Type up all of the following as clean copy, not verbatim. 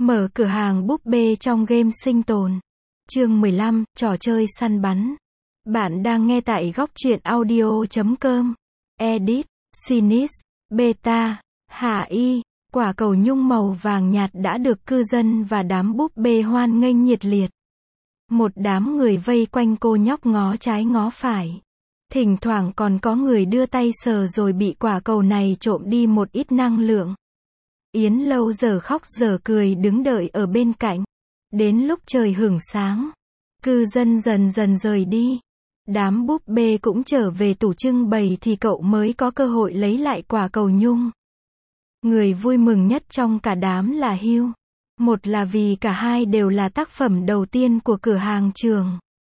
Mở cửa hàng búp bê trong game sinh tồn. Chương 15, trò chơi săn bắn. Bạn đang nghe tại góc truyện audio.com. Edit, Sinis, Beta, Hạ Y. Quả cầu nhung màu vàng nhạt đã được cư dân và đám búp bê hoan nghênh nhiệt liệt. Một đám người vây quanh cô nhóc ngó trái ngó phải. Thỉnh thoảng còn có người đưa tay sờ rồi bị quả cầu này trộm đi một ít năng lượng. Yến Lâu giờ khóc giờ cười đứng đợi ở bên cạnh. Đến lúc trời hửng sáng, cư dân dần dần rời đi. Đám búp bê cũng trở về tủ trưng bày thì cậu mới có cơ hội lấy lại quả cầu nhung. Người vui mừng nhất trong cả đám là Hugh. Một là vì cả hai đều là tác phẩm đầu tiên của cửa hàng trường.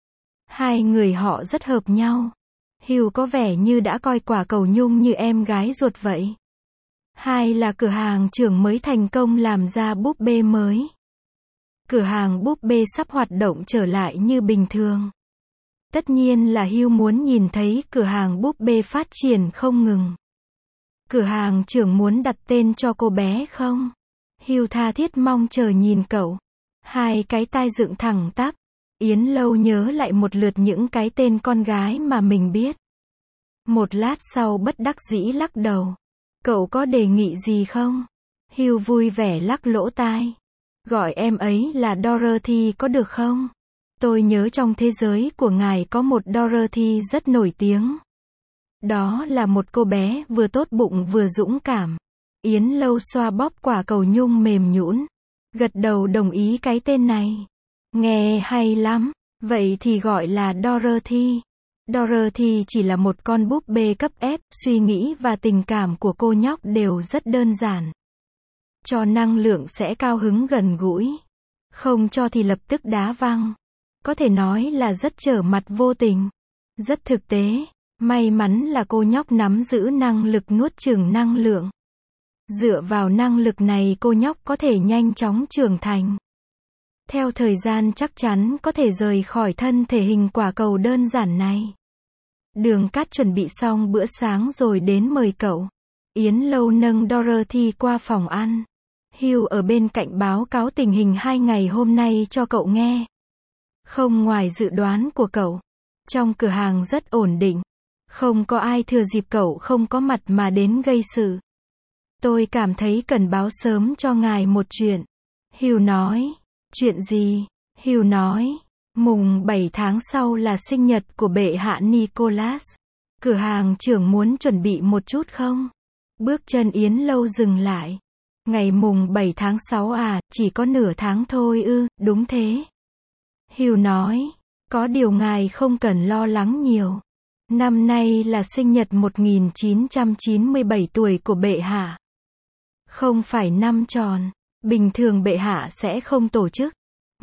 Hai người họ rất hợp nhau. Hugh có vẻ như đã coi quả cầu nhung như em gái ruột vậy. Hai là cửa hàng trưởng mới thành công làm ra búp bê mới. Cửa hàng búp bê sắp hoạt động trở lại như bình thường. Tất nhiên là Hugh muốn nhìn thấy cửa hàng búp bê phát triển không ngừng. Cửa hàng trưởng muốn đặt tên cho cô bé không? Hugh tha thiết mong chờ nhìn cậu. Hai cái tai dựng thẳng tắp. Yến Lâu nhớ lại một lượt những cái tên con gái mà mình biết. Một lát sau bất đắc dĩ lắc đầu. Cậu có đề nghị gì không? Hugh vui vẻ lắc lỗ tai. Gọi em ấy là Dorothy có được không? Tôi nhớ trong thế giới của ngài có một Dorothy rất nổi tiếng. Đó là một cô bé vừa tốt bụng vừa dũng cảm. Yến Lâu xoa bóp quả cầu nhung mềm nhũn. Gật đầu đồng ý cái tên này. Nghe hay lắm. Vậy thì gọi là Dorothy. Dorothy chỉ là một con búp bê cấp ép, suy nghĩ và tình cảm của cô nhóc đều rất đơn giản. Cho năng lượng sẽ cao hứng gần gũi. Không cho thì lập tức đá văng. Có thể nói là rất trở mặt vô tình. Rất thực tế. May mắn là cô nhóc nắm giữ năng lực nuốt chửng năng lượng. Dựa vào năng lực này cô nhóc có thể nhanh chóng trưởng thành. Theo thời gian chắc chắn có thể rời khỏi thân thể hình quả cầu đơn giản này. Đường Cát chuẩn bị xong bữa sáng rồi đến mời cậu. Yến Lâu nâng Dorothy qua phòng ăn. Hugh ở bên cạnh báo cáo tình hình 2 ngày hôm nay cho cậu nghe. Không ngoài dự đoán của cậu. Trong cửa hàng rất ổn định. Không có ai thừa dịp cậu không có mặt mà đến gây sự. Tôi cảm thấy cần báo sớm cho ngài một chuyện. Hugh nói. Chuyện gì? Hugh nói. Mùng 7 tháng sau là sinh nhật của bệ hạ Nicholas. Cửa hàng trưởng muốn chuẩn bị một chút không? Bước chân Yến Lâu dừng lại. Ngày mùng 7 tháng 6 à, chỉ có nửa tháng thôi ư, đúng thế. Hugh nói. Có điều ngài không cần lo lắng nhiều. Năm nay là sinh nhật 1997 tuổi của bệ hạ. Không phải năm tròn. Bình thường bệ hạ sẽ không tổ chức.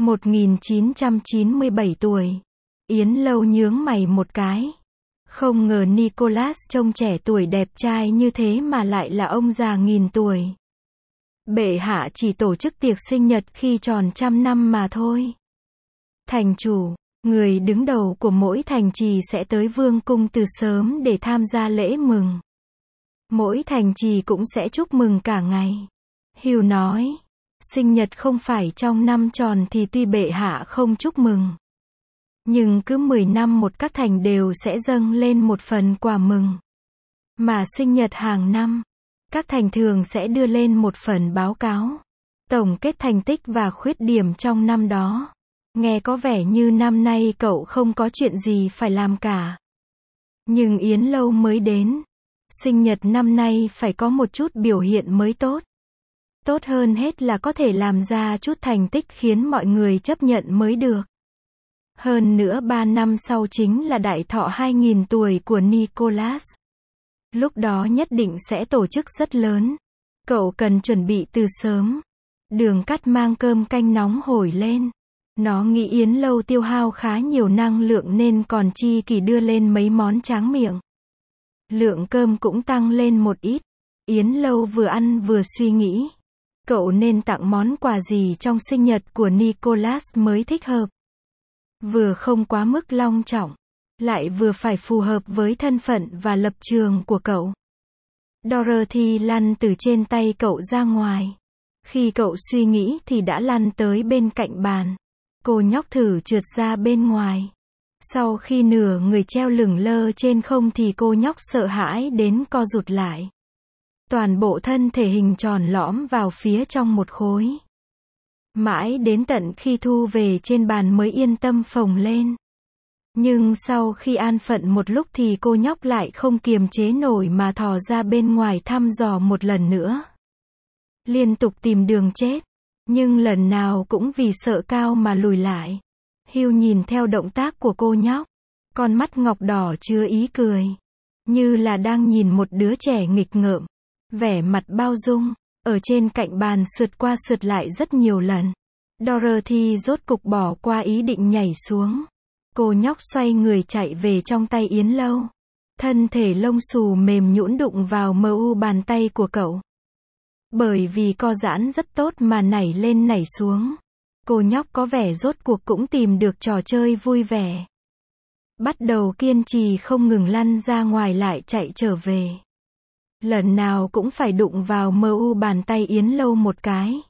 1997 tuổi. Yến Lâu nhướng mày một cái. Không ngờ Nicholas trông trẻ tuổi đẹp trai như thế mà lại là ông già nghìn tuổi. Bệ hạ chỉ tổ chức tiệc sinh nhật khi tròn 100 năm mà thôi. Thành chủ, người đứng đầu của mỗi thành trì sẽ tới vương cung từ sớm để tham gia lễ mừng. Mỗi thành trì cũng sẽ chúc mừng cả ngày. Hugh nói. Sinh nhật không phải trong năm tròn thì tuy bệ hạ không chúc mừng. Nhưng cứ 10 năm một các thành đều sẽ dâng lên một phần quà mừng. Mà sinh nhật hàng năm, các thành thường sẽ đưa lên một phần báo cáo. Tổng kết thành tích và khuyết điểm trong năm đó. Nghe có vẻ như năm nay cậu không có chuyện gì phải làm cả. Nhưng Yến Lâu mới đến. Sinh nhật năm nay phải có một chút biểu hiện mới tốt. Tốt hơn hết là có thể làm ra chút thành tích khiến mọi người chấp nhận mới được. Hơn nữa 3 năm sau chính là đại thọ 2000 tuổi của Nicholas. Lúc đó nhất định sẽ tổ chức rất lớn. Cậu cần chuẩn bị từ sớm. Đường Cát mang cơm canh nóng hổi lên. Nó nghĩ Yến Lâu tiêu hao khá nhiều năng lượng nên còn chi kỷ đưa lên mấy món tráng miệng. Lượng cơm cũng tăng lên một ít. Yến Lâu vừa ăn vừa suy nghĩ. Cậu nên tặng món quà gì trong sinh nhật của Nicholas mới thích hợp. Vừa không quá mức long trọng, lại vừa phải phù hợp với thân phận và lập trường của cậu. Dorothy lăn từ trên tay cậu ra ngoài. Khi cậu suy nghĩ thì đã lăn tới bên cạnh bàn. Cô nhóc thử trượt ra bên ngoài. Sau khi nửa người treo lửng lơ trên không thì cô nhóc sợ hãi đến co rụt lại. Toàn bộ thân thể hình tròn lõm vào phía trong một khối. Mãi đến tận khi thu về trên bàn mới yên tâm phồng lên. Nhưng sau khi an phận một lúc thì cô nhóc lại không kiềm chế nổi mà thò ra bên ngoài thăm dò một lần nữa. Liên tục tìm đường chết. Nhưng lần nào cũng vì sợ cao mà lùi lại. Hugh nhìn theo động tác của cô nhóc. Con mắt ngọc đỏ chứa ý cười. Như là đang nhìn một đứa trẻ nghịch ngợm. Vẻ mặt bao dung. Ở trên cạnh bàn sượt qua sượt lại rất nhiều lần. Dorothy rốt cục bỏ qua ý định nhảy xuống. Cô nhóc xoay người chạy về trong tay Yến Lâu. Thân thể lông xù mềm nhũn đụng vào mu bàn tay của cậu. Bởi vì co giãn rất tốt mà nảy lên nảy xuống. Cô nhóc có vẻ rốt cuộc cũng tìm được trò chơi vui vẻ. Bắt đầu kiên trì không ngừng lăn ra ngoài lại chạy trở về. Lần nào cũng phải đụng vào mu bàn tay Yến Lâu một cái.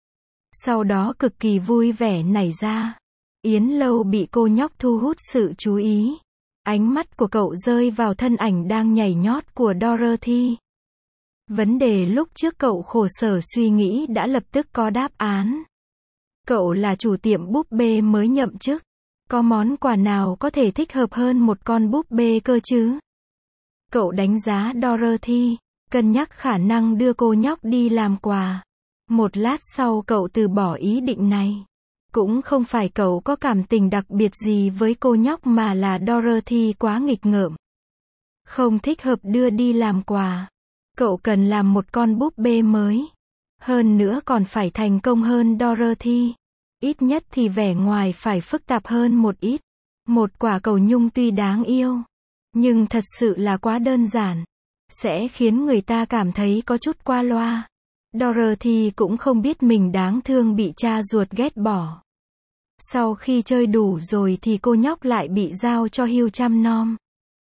Sau đó cực kỳ vui vẻ nảy ra. Yến Lâu bị cô nhóc thu hút sự chú ý. Ánh mắt của cậu rơi vào thân ảnh đang nhảy nhót của Dorothy. Vấn đề lúc trước cậu khổ sở suy nghĩ đã lập tức có đáp án. Cậu là chủ tiệm búp bê mới nhậm chức. Có món quà nào có thể thích hợp hơn một con búp bê cơ chứ? Cậu đánh giá Dorothy, cân nhắc khả năng đưa cô nhóc đi làm quà. Một lát sau cậu từ bỏ ý định này. Cũng không phải cậu có cảm tình đặc biệt gì với cô nhóc mà là Dorothy quá nghịch ngợm. Không thích hợp đưa đi làm quà. Cậu cần làm một con búp bê mới. Hơn nữa còn phải thành công hơn Dorothy. Ít nhất thì vẻ ngoài phải phức tạp hơn một ít. Một quả cầu nhung tuy đáng yêu, nhưng thật sự là quá đơn giản. Sẽ khiến người ta cảm thấy có chút qua loa. Dorothy cũng không biết mình đáng thương bị cha ruột ghét bỏ. Sau khi chơi đủ rồi thì cô nhóc lại bị giao cho Hugh chăm nom.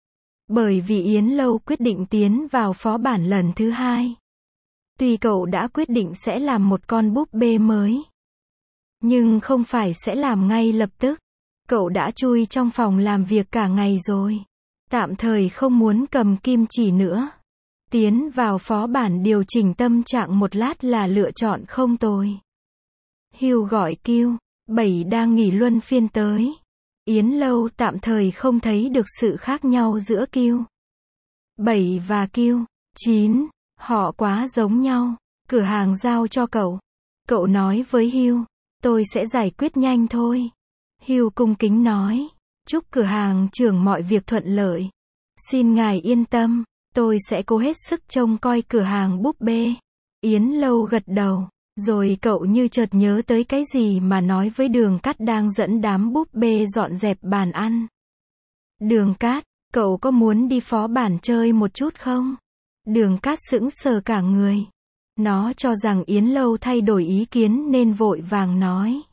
Bởi vì Yến Lâu quyết định tiến vào phó bản lần thứ 2. Tuy cậu đã quyết định sẽ làm một con búp bê mới, nhưng không phải sẽ làm ngay lập tức. Cậu đã chui trong phòng làm việc cả ngày rồi. Tạm thời không muốn cầm kim chỉ nữa. Tiến vào phó bản điều chỉnh tâm trạng một lát là lựa chọn không tồi. Hugh gọi Q, 7 đang nghỉ luân phiên tới. Yến Lâu tạm thời không thấy được sự khác nhau giữa Q 7 và Q 9. Họ quá giống nhau. Cửa hàng giao cho cậu. Cậu nói với Hugh, tôi sẽ giải quyết nhanh thôi. Hugh cung kính nói, chúc cửa hàng trưởng mọi việc thuận lợi. Xin ngài yên tâm, tôi sẽ cố hết sức trông coi cửa hàng búp bê. Yến Lâu gật đầu, rồi cậu như chợt nhớ tới cái gì mà nói với Đường Cát đang dẫn đám búp bê dọn dẹp bàn ăn. Đường Cát, cậu có muốn đi phó bản chơi một chút không? Đường Cát sững sờ cả người. Nó cho rằng Yến Lâu thay đổi ý kiến nên vội vàng nói.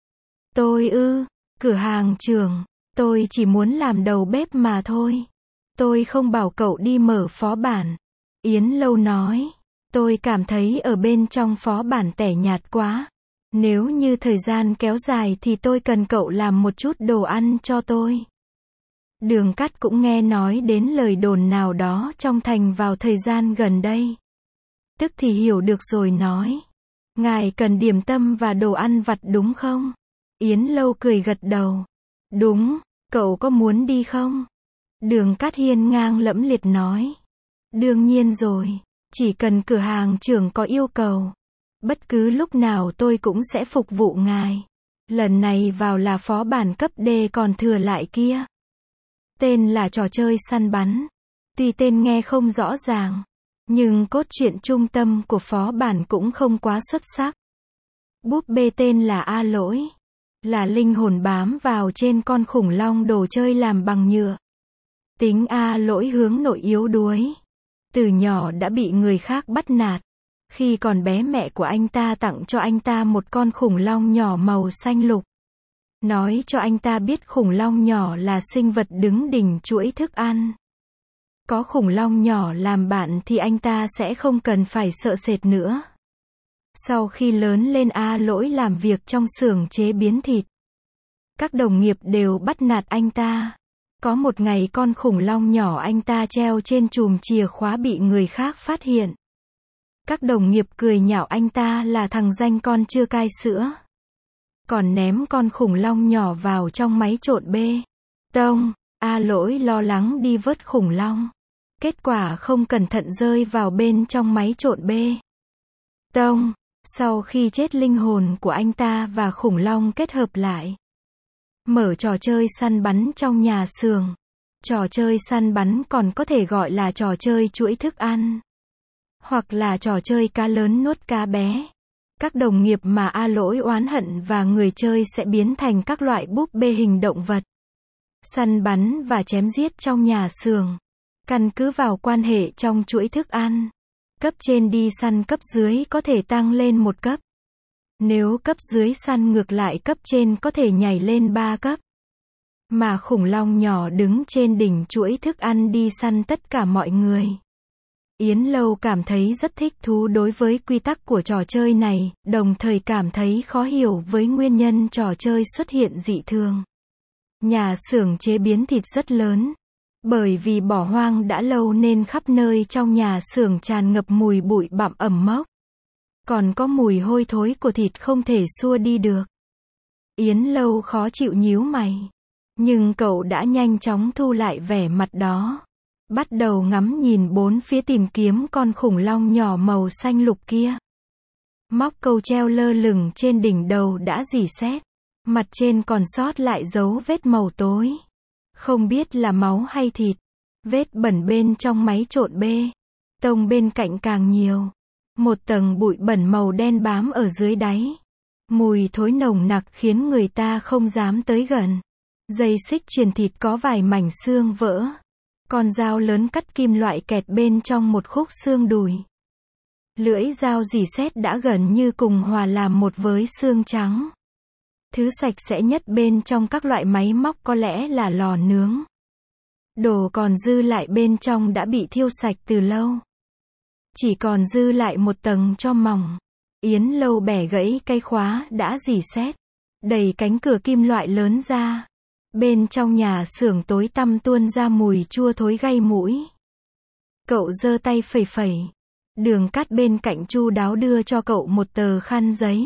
Cửa hàng trưởng, tôi chỉ muốn làm đầu bếp mà thôi. Tôi không bảo cậu đi mở phó bản. Yến Lâu nói, tôi cảm thấy ở bên trong phó bản tẻ nhạt quá. Nếu như thời gian kéo dài thì tôi cần cậu làm một chút đồ ăn cho tôi. Đường Cát cũng nghe nói đến lời đồn nào đó trong thành vào thời gian gần đây. Tức thì hiểu được rồi nói. Ngài cần điểm tâm và đồ ăn vặt đúng không? Yến Lâu cười gật đầu. Đúng, cậu có muốn đi không? Đường Cát hiên ngang lẫm liệt nói. Đương nhiên rồi, chỉ cần cửa hàng trưởng có yêu cầu. Bất cứ lúc nào tôi cũng sẽ phục vụ ngài. Lần này vào là phó bản cấp D còn thừa lại kia. Tên là trò chơi săn bắn. Tuy tên nghe không rõ ràng, nhưng cốt truyện trung tâm của phó bản cũng không quá xuất sắc. Búp bê tên là A Lỗi. Là linh hồn bám vào trên con khủng long đồ chơi làm bằng nhựa. Tính A Lỗi hướng nội yếu đuối. Từ nhỏ đã bị người khác bắt nạt. Khi còn bé mẹ của anh ta tặng cho anh ta một con khủng long nhỏ màu xanh lục. Nói cho anh ta biết khủng long nhỏ là sinh vật đứng đỉnh chuỗi thức ăn. Có khủng long nhỏ làm bạn thì anh ta sẽ không cần phải sợ sệt nữa. Sau khi lớn lên A Lỗi làm việc trong xưởng chế biến thịt. Các đồng nghiệp đều bắt nạt anh ta. Có một ngày con khủng long nhỏ anh ta treo trên chùm chìa khóa bị người khác phát hiện. Các đồng nghiệp cười nhạo anh ta là thằng danh con chưa cai sữa. Còn ném con khủng long nhỏ vào trong máy trộn bê tông. A Lỗi lo lắng đi vớt khủng long. Kết quả không cẩn thận rơi vào bên trong máy trộn bê tông. Sau khi chết linh hồn của anh ta và khủng long kết hợp lại. Mở trò chơi săn bắn trong nhà xưởng. Trò chơi săn bắn còn có thể gọi là trò chơi chuỗi thức ăn. Hoặc là trò chơi cá lớn nuốt cá bé. Các đồng nghiệp mà A Lỗi oán hận và người chơi sẽ biến thành các loại búp bê hình động vật. Săn bắn và chém giết trong nhà xưởng. Căn cứ vào quan hệ trong chuỗi thức ăn. Cấp trên đi săn cấp dưới có thể tăng lên một cấp. Nếu cấp dưới săn ngược lại cấp trên có thể nhảy lên 3 cấp. Mà khủng long nhỏ đứng trên đỉnh chuỗi thức ăn đi săn tất cả mọi người. Yến Lâu cảm thấy rất thích thú đối với quy tắc của trò chơi này, đồng thời cảm thấy khó hiểu với nguyên nhân trò chơi xuất hiện dị thường. Nhà xưởng chế biến thịt rất lớn. Bởi vì bỏ hoang đã lâu nên khắp nơi trong nhà xưởng tràn ngập mùi bụi bặm ẩm mốc. Còn có mùi hôi thối của thịt không thể xua đi được. Yến Lâu khó chịu nhíu mày. Nhưng cậu đã nhanh chóng thu lại vẻ mặt đó. Bắt đầu ngắm nhìn bốn phía tìm kiếm con khủng long nhỏ màu xanh lục kia. Móc câu treo lơ lửng trên đỉnh đầu đã rỉ sét. Mặt trên còn sót lại dấu vết màu tối. Không biết là máu hay thịt. Vết bẩn bên trong máy trộn bê tông bên cạnh càng nhiều. Một tầng bụi bẩn màu đen bám ở dưới đáy. Mùi thối nồng nặc khiến người ta không dám tới gần. Dây xích chuyền thịt có vài mảnh xương vỡ. Con dao lớn cắt kim loại kẹt bên trong một khúc xương đùi. Lưỡi dao rỉ sét đã gần như cùng hòa làm một với xương trắng. Thứ sạch sẽ nhất bên trong các loại máy móc có lẽ là lò nướng. Đồ còn dư lại bên trong đã bị thiêu sạch từ lâu. Chỉ còn dư lại một tầng tro mỏng. Yến Lâu bẻ gãy cây khóa đã rỉ sét. Đẩy cánh cửa kim loại lớn ra. Bên trong nhà xưởng tối tăm tuôn ra mùi chua thối gây mũi. Cậu giơ tay phẩy phẩy. Đường cát bên cạnh chu đáo đưa cho cậu một tờ khăn giấy.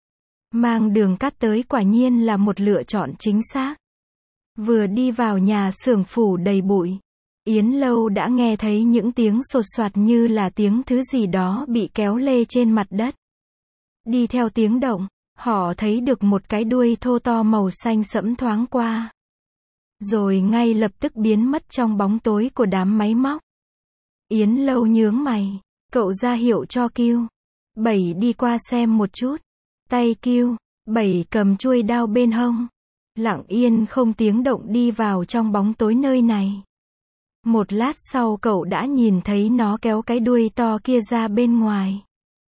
Mang đường cát tới quả nhiên là một lựa chọn chính xác. Vừa đi vào nhà xưởng phủ đầy bụi. Yến Lâu đã nghe thấy những tiếng sột soạt như là tiếng thứ gì đó bị kéo lê trên mặt đất. Đi theo tiếng động, họ thấy được một cái đuôi thô to màu xanh sẫm thoáng qua. Rồi ngay lập tức biến mất trong bóng tối của đám máy móc. Yến Lâu nhướng mày. Cậu ra hiệu cho Kiêu. Bảy đi qua xem một chút. Tay Kiêu. Bảy cầm chuôi đao bên hông. Lặng yên không tiếng động đi vào trong bóng tối nơi này. Một lát sau cậu đã nhìn thấy nó kéo cái đuôi to kia ra bên ngoài.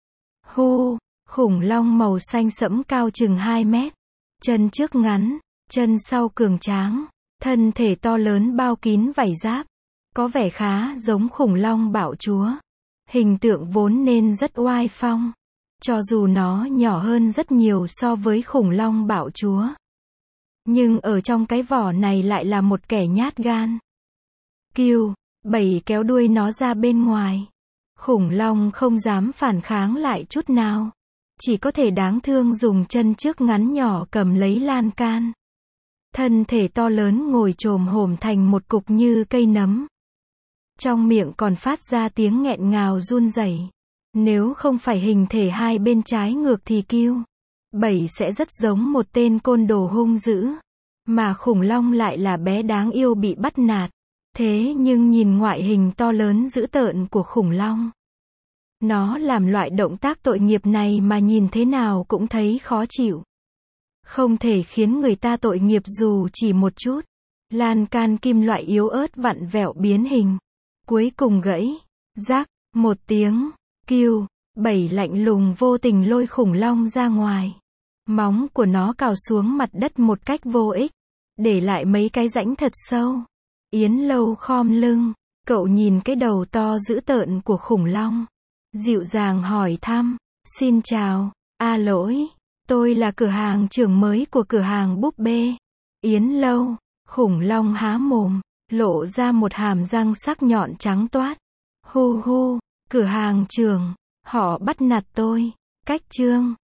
Hu, khủng long màu xanh sẫm cao chừng 2 mét. Chân trước ngắn, chân sau cường tráng. Thân thể to lớn bao kín vảy giáp. Có vẻ khá giống khủng long bạo chúa. Hình tượng vốn nên rất oai phong. Cho dù nó nhỏ hơn rất nhiều so với khủng long bạo chúa. Nhưng ở trong cái vỏ này lại là một kẻ nhát gan. Kiêu, Bảy kéo đuôi nó ra bên ngoài. Khủng long không dám phản kháng lại chút nào. Chỉ có thể đáng thương dùng chân trước ngắn nhỏ cầm lấy lan can. Thân thể to lớn ngồi chồm hổm thành một cục như cây nấm. Trong miệng còn phát ra tiếng nghẹn ngào run rẩy. Nếu không phải hình thể hai bên trái ngược thì Kiêu, Bảy sẽ rất giống một tên côn đồ hung dữ. Mà khủng long lại là bé đáng yêu bị bắt nạt. Thế nhưng nhìn ngoại hình to lớn dữ tợn của khủng long. Nó làm loại động tác tội nghiệp này mà nhìn thế nào cũng thấy khó chịu. Không thể khiến người ta tội nghiệp dù chỉ một chút. Lan can kim loại yếu ớt vặn vẹo biến hình. Cuối cùng gãy. Rắc, một tiếng. Kiêu, Bảy lạnh lùng vô tình lôi khủng long ra ngoài. Móng của nó cào xuống mặt đất một cách vô ích. Để lại mấy cái rãnh thật sâu. Yến Lâu khom lưng. Cậu nhìn cái đầu to dữ tợn của khủng long. Dịu dàng hỏi thăm. Xin chào, lỗi, tôi là cửa hàng trưởng mới của cửa hàng búp bê. Yến Lâu, khủng long há mồm, lộ ra một hàm răng sắc nhọn trắng toát. Hu hu, cửa hàng trưởng, họ bắt nạt tôi. Cách chương